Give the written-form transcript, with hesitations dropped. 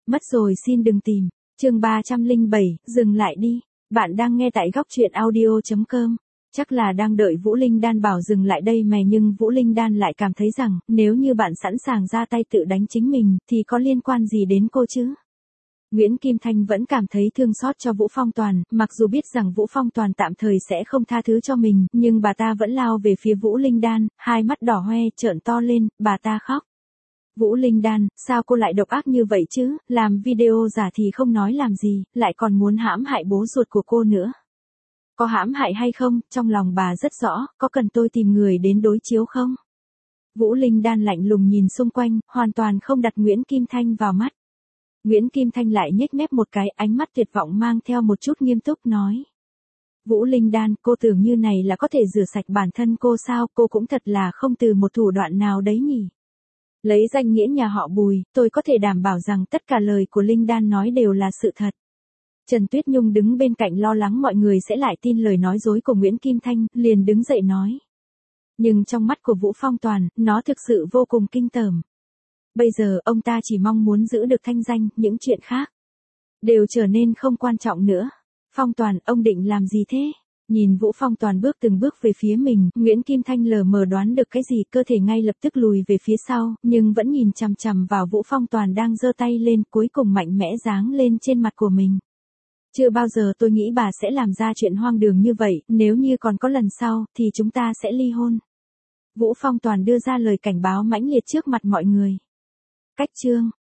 Mất rồi xin đừng tìm. Chương 307, dừng lại đi. Bạn đang nghe tại góc truyện audio.com. Chắc là đang đợi Vũ Linh Đan bảo dừng lại đây mà, nhưng Vũ Linh Đan lại cảm thấy rằng, nếu như bạn sẵn sàng ra tay tự đánh chính mình, thì có liên quan gì đến cô chứ? Nguyễn Kim Thanh vẫn cảm thấy thương xót cho Vũ Phong Toàn, mặc dù biết rằng Vũ Phong Toàn tạm thời sẽ không tha thứ cho mình, nhưng bà ta vẫn lao về phía Vũ Linh Đan, hai mắt đỏ hoe, trợn to lên, bà ta khóc. Vũ Linh Đan, sao cô lại độc ác như vậy chứ, làm video giả thì không nói làm gì, lại còn muốn hãm hại bố ruột của cô nữa. Có hãm hại hay không, trong lòng bà rất rõ, có cần tôi tìm người đến đối chiếu không? Vũ Linh Đan lạnh lùng nhìn xung quanh, hoàn toàn không đặt Nguyễn Kim Thanh vào mắt. Nguyễn Kim Thanh lại nhếch mép một cái, ánh mắt tuyệt vọng mang theo một chút nghiêm túc nói. Vũ Linh Đan, cô tưởng như này là có thể rửa sạch bản thân cô sao, cô cũng thật là không từ một thủ đoạn nào đấy nhỉ. Lấy danh nghĩa nhà họ Bùi, tôi có thể đảm bảo rằng tất cả lời của Linh Đan nói đều là sự thật. Trần Tuyết Nhung đứng bên cạnh lo lắng mọi người sẽ lại tin lời nói dối của Nguyễn Kim Thanh, liền đứng dậy nói. Nhưng trong mắt của Vũ Phong Toàn, nó thực sự vô cùng kinh tởm. Bây giờ ông ta chỉ mong muốn giữ được thanh danh, những chuyện khác đều trở nên không quan trọng nữa. Phong Toàn, ông định làm gì thế? Nhìn Vũ Phong Toàn bước từng bước về phía mình, Nguyễn Kim Thanh lờ mờ đoán được cái gì, cơ thể ngay lập tức lùi về phía sau, nhưng vẫn nhìn chằm chằm vào Vũ Phong Toàn đang giơ tay lên, cuối cùng mạnh mẽ giáng lên trên mặt của mình. Chưa bao giờ tôi nghĩ bà sẽ làm ra chuyện hoang đường như vậy, nếu như còn có lần sau, thì chúng ta sẽ ly hôn. Vũ Phong Toàn đưa ra lời cảnh báo mãnh liệt trước mặt mọi người. Cách chương